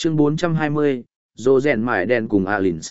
Chương 420, Dô Rèn Mải Đen cùng Alins.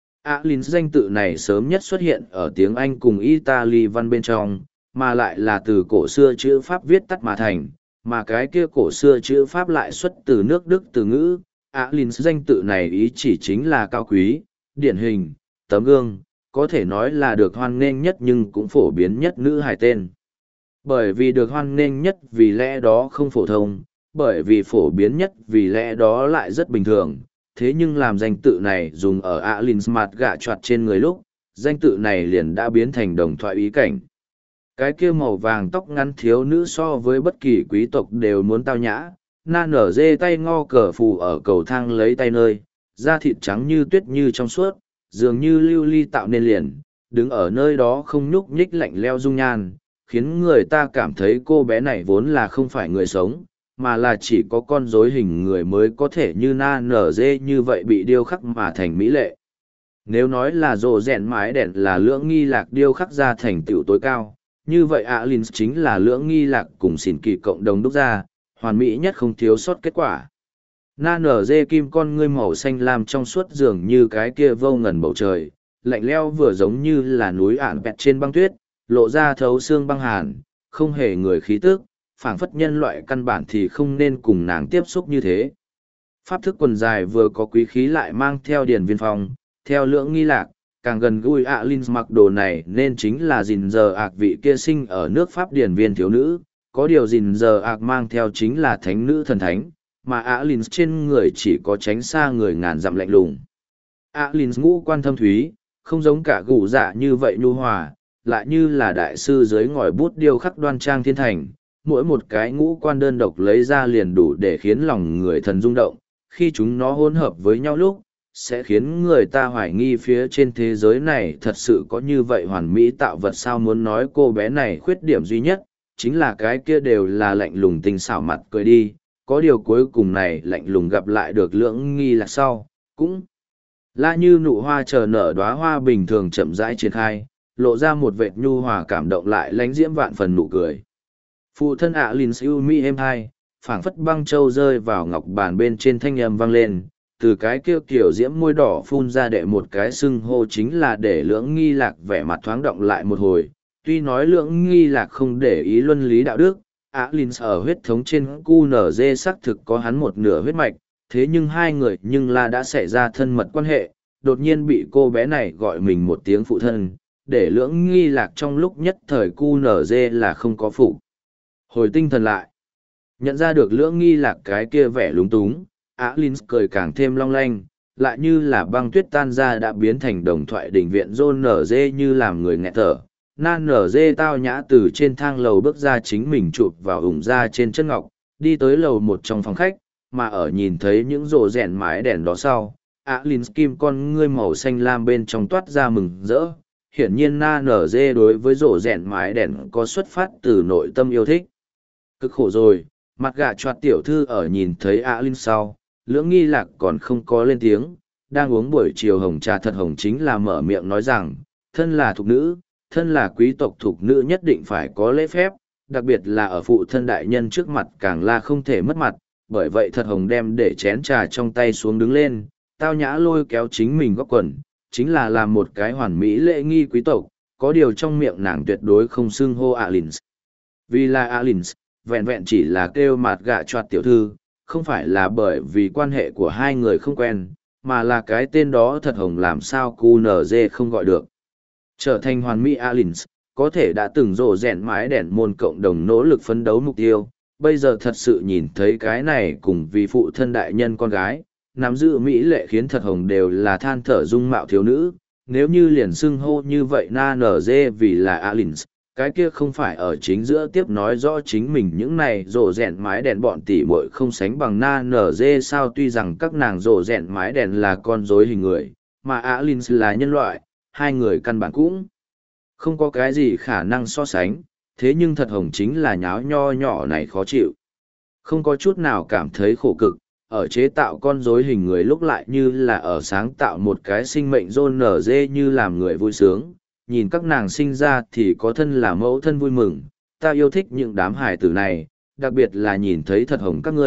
Alins danh tự này sớm nhất xuất hiện ở tiếng Anh cùng Italy văn bên trong, mà lại là từ cổ xưa chữ Pháp viết tắt mà thành, mà cái kia cổ xưa chữ Pháp lại xuất từ nước Đức từ ngữ. Alins danh tự này ý chỉ chính là cao quý, điển hình, tấm gương, có thể nói là được hoan nghênh nhất nhưng cũng phổ biến nhất nữ hài tên. Bởi vì được hoan nghênh nhất vì lẽ đó không phổ thông, bởi vì phổ biến nhất vì lẽ đó lại rất bình thường. Thế nhưng làm danh tự này dùng ở Alins mặt gạ choạt trên người lúc, danh tự này liền đã biến thành đồng thoại ý cảnh. Cái kia màu vàng tóc ngắn thiếu nữ so với bất kỳ quý tộc đều muốn tao nhã, na nở dê tay ngò cờ phù ở cầu thang lấy tay nơi, da thịt trắng như tuyết như trong suốt, dường như lưu ly tạo nên liền, đứng ở nơi đó không nhúc nhích lạnh leo dung nhan, khiến người ta cảm thấy cô bé này vốn là không phải người sống, mà là chỉ có con rối hình người mới có thể như na nở dê như vậy bị điêu khắc mà thành mỹ lệ. Nếu nói là rồ rèn mái đèn là lưỡng nghi lạc điêu khắc ra thành tựu tối cao, như vậy Alins chính là lưỡng nghi lạc cùng xỉn kỳ cộng đồng đúc ra, hoàn mỹ nhất không thiếu sót kết quả. Na nở dê kim con ngươi màu xanh lam trong suốt dường như cái kia vô ngần bầu trời, lạnh leo vừa giống như là núi ản bẹt trên băng tuyết, lộ ra thấu xương băng hàn, không hề người khí tức, phảng phất nhân loại căn bản thì không nên cùng nàng tiếp xúc như thế. Pháp thức quần dài vừa có quý khí lại mang theo điển viên phong, theo lưỡng nghi lạc, càng gần gũi Alins mặc đồ này nên chính là gìn giờ ạc vị kia sinh ở nước Pháp điển viên thiếu nữ, có điều gìn giờ ạc mang theo chính là thánh nữ thần thánh, mà Alins trên người chỉ có tránh xa người ngàn dặm lạnh lùng. Alins ngũ quan thâm thúy, không giống cả gù dạ như vậy nhu hòa, lại như là đại sư dưới ngòi bút điêu khắc đoan trang thiên thành, mỗi một cái ngũ quan đơn độc lấy ra liền đủ để khiến lòng người thần rung động, khi chúng nó hỗn hợp với nhau lúc, sẽ khiến người ta hoài nghi phía trên thế giới này thật sự có như vậy hoàn mỹ tạo vật sao. Muốn nói cô bé này khuyết điểm duy nhất, chính là cái kia đều là lạnh lùng tinh xảo mặt cười đi, có điều cuối cùng này lạnh lùng gặp lại được lưỡng nghi là sau, cũng là như nụ hoa chờ nở đóa hoa bình thường chậm rãi triển khai, lộ ra một vệt nhu hòa cảm động lại lánh diễm vạn phần nụ cười. Phụ thân Alins yêu mỹ êm hai, phảng phất băng châu rơi vào ngọc bàn bên trên thanh âm vang lên, từ cái kia kiểu diễm môi đỏ phun ra đệ một cái xưng hô chính là để lưỡng nghi lạc vẻ mặt thoáng động lại một hồi. Tuy nói lưỡng nghi lạc không để ý luân lý đạo đức, Alins ở huyết thống trên QNZ xác thực có hắn một nửa huyết mạch, thế nhưng hai người nhưng là đã xảy ra thân mật quan hệ, đột nhiên bị cô bé này gọi mình một tiếng phụ thân, để lưỡng nghi lạc trong lúc nhất thời QNZ là không có phụ. Hồi tinh thần lại, nhận ra được lưỡng nghi lạc cái kia vẻ lúng túng, Alins cười càng thêm long lanh, lại như là băng tuyết tan ra đã biến thành đồng thoại đỉnh viện John NG như làm người nghẹt thở. Nan NG tao nhã từ trên thang lầu bước ra chính mình chụp vào ủng ra trên chân ngọc, đi tới lầu một trong phòng khách, mà ở nhìn thấy những rổ rèn mái đèn đó sau, Alins kim con ngươi màu xanh lam bên trong toát ra mừng rỡ. Hiển nhiên Nan NG đối với rổ rèn mái đèn có xuất phát từ nội tâm yêu thích. Cực khổ rồi, mặt gạ choạt tiểu thư ở nhìn thấy Alins sau, lưỡng nghi lạc còn không có lên tiếng, đang uống buổi chiều hồng trà thật hồng chính là mở miệng nói rằng, thân là thục nữ, thân là quý tộc thục nữ nhất định phải có lễ phép, đặc biệt là ở phụ thân đại nhân trước mặt càng là không thể mất mặt, bởi vậy thật hồng đem để chén trà trong tay xuống đứng lên, tao nhã lôi kéo chính mình góc quần, chính là làm một cái hoàn mỹ lễ nghi quý tộc, có điều trong miệng nàng tuyệt đối không xưng hô Alins. Vì là Alins, vẹn vẹn chỉ là kêu mặt gạ choạt tiểu thư, không phải là bởi vì quan hệ của hai người không quen, mà là cái tên đó thật hồng làm sao QNZ không gọi được. Trở thành hoàn mỹ Alins, có thể đã từng rộ rèn mái đèn môn cộng đồng nỗ lực phấn đấu mục tiêu, bây giờ thật sự nhìn thấy cái này cùng vì phụ thân đại nhân con gái, nắm giữ mỹ lệ khiến thật hồng đều là than thở dung mạo thiếu nữ, nếu như liền xưng hô như vậy na nở dê vì là Alins, cái kia không phải ở chính giữa tiếp nói rõ chính mình những này rổ rèn mái đèn bọn tỉ muội không sánh bằng na nở dê sao. Tuy rằng các nàng rổ rèn mái đèn là con rối hình người, mà Alins là nhân loại, hai người căn bản cũng không có cái gì khả năng so sánh, thế nhưng thật hồng chính là nháo nho nhỏ này khó chịu. Không có chút nào cảm thấy khổ cực, ở chế tạo con rối hình người lúc lại như là ở sáng tạo một cái sinh mệnh John nở dê như làm người vui sướng. Nhìn các nàng sinh ra thì có thân là mẫu thân vui mừng, ta yêu thích những đám hài tử này, đặc biệt là nhìn thấy thật hồng các ngươi,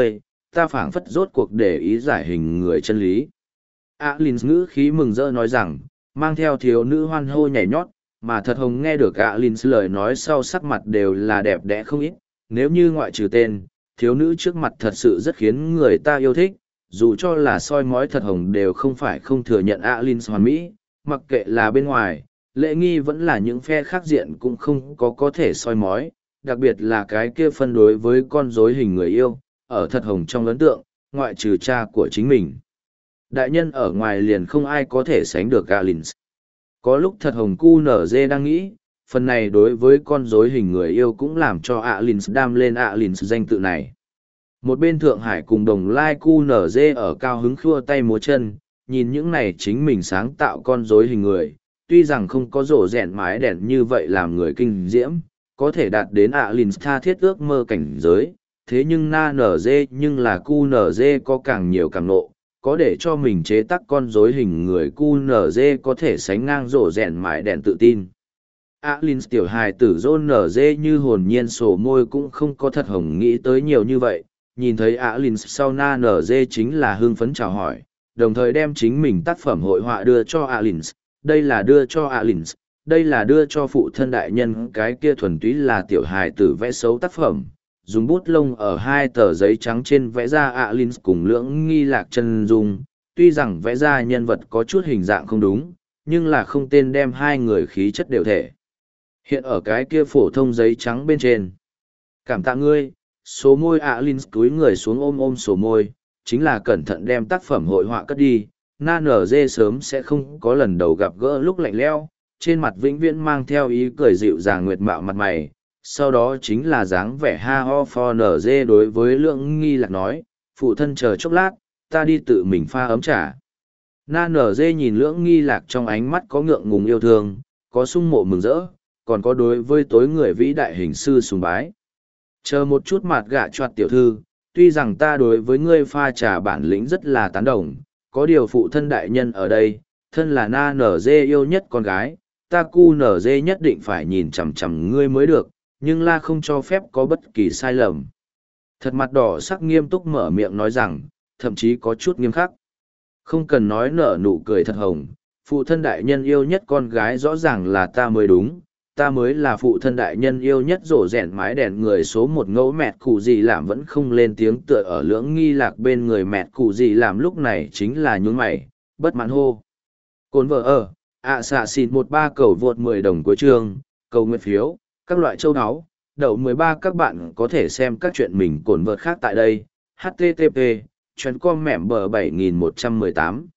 ta phảng phất rốt cuộc để ý giải hình người chân lý. Alins ngữ khí mừng rỡ nói rằng, mang theo thiếu nữ hoan hô nhảy nhót, mà thật hồng nghe được Alins lời nói sau sắc mặt đều là đẹp đẽ không ít, nếu như ngoại trừ tên, thiếu nữ trước mặt thật sự rất khiến người ta yêu thích, dù cho là soi mói thật hồng đều không phải không thừa nhận Alins hoàn mỹ, mặc kệ là bên ngoài, lễ nghi vẫn là những phe khác diện cũng không có thể soi mói, đặc biệt là cái kia phân đối với con rối hình người yêu, ở thật hồng trong ấn tượng, ngoại trừ cha của chính mình. Đại nhân ở ngoài liền không ai có thể sánh được Alins. Có lúc thật hồng QNZ đang nghĩ, phần này đối với con rối hình người yêu cũng làm cho Alins đam lên Alins danh tự này. Một bên Thượng Hải cùng đồng lai QNZ ở cao hứng khua tay múa chân, nhìn những này chính mình sáng tạo con rối hình người, tuy rằng không có rổ rẹn mái đèn như vậy làm người kinh diễm, có thể đạt đến Alins tha thiết ước mơ cảnh giới, thế nhưng na nở dê nhưng là QNZ có càng nhiều càng nộ, có để cho mình chế tác con rối hình người QNZ có thể sánh ngang rổ rẹn mái đèn tự tin. Alins tiểu hài tử rôn nở dê như hồn nhiên sổ môi cũng không có thật hồng nghĩ tới nhiều như vậy, nhìn thấy Alins sau na nở dê chính là hưng phấn chào hỏi, đồng thời đem chính mình tác phẩm hội họa đưa cho Alins, đây là đưa cho Alins, đây là đưa cho phụ thân đại nhân, cái kia thuần túy là tiểu hài tử vẽ xấu tác phẩm, dùng bút lông ở hai tờ giấy trắng trên vẽ ra Alins cùng Lưỡng Nghi Lạc chân dung, tuy rằng vẽ ra nhân vật có chút hình dạng không đúng, nhưng là không tên đem hai người khí chất đều thể. Hiện ở cái kia phổ thông giấy trắng bên trên. Cảm tạ ngươi, số môi Alins túi người xuống ôm sổ môi, chính là cẩn thận đem tác phẩm hội họa cất đi. Na nở dê sớm sẽ không có lần đầu gặp gỡ lúc lạnh lẽo, trên mặt vĩnh viễn mang theo ý cười dịu dàng nguyệt mạo mặt mày, sau đó chính là dáng vẻ ha ho for nở dê đối với Lưỡng Nghi Lạc nói, phụ thân chờ chốc lát, ta đi tự mình pha ấm trà. Na nở dê nhìn Lưỡng Nghi Lạc trong ánh mắt có ngượng ngùng yêu thương, có sung mộ mừng rỡ, còn có đối với tối người vĩ đại hình sư sùng bái. Chờ một chút mặt gạ choạt tiểu thư, tuy rằng ta đối với ngươi pha trà bản lĩnh rất là tán đồng, có điều phụ thân đại nhân ở đây, thân là na nở dê yêu nhất con gái, ta cu nở dê nhất định phải nhìn chằm chằm ngươi mới được, nhưng la không cho phép có bất kỳ sai lầm. Thật mặt đỏ sắc nghiêm túc mở miệng nói rằng, thậm chí có chút nghiêm khắc. Không cần nói nở nụ cười thật hồng, phụ thân đại nhân yêu nhất con gái rõ ràng là ta mới đúng, ta mới là phụ thân đại nhân yêu nhất rổ rẹn mái đèn người số một. Ngẫu mẹt cụ gì làm vẫn không lên tiếng tựa ở Lưỡng Nghi Lạc bên người mẹt cụ gì làm lúc này chính là nhún mày, bất mãn hô. Cồn vợ ở, xạ xịn 13 cầu vượt 10 đồng cuối chương, cầu nguyện phiếu, các loại châu áo, đậu 13 các bạn có thể xem các chuyện mình cồn vợt khác tại đây, http, chuyến com mẻm bờ 7118.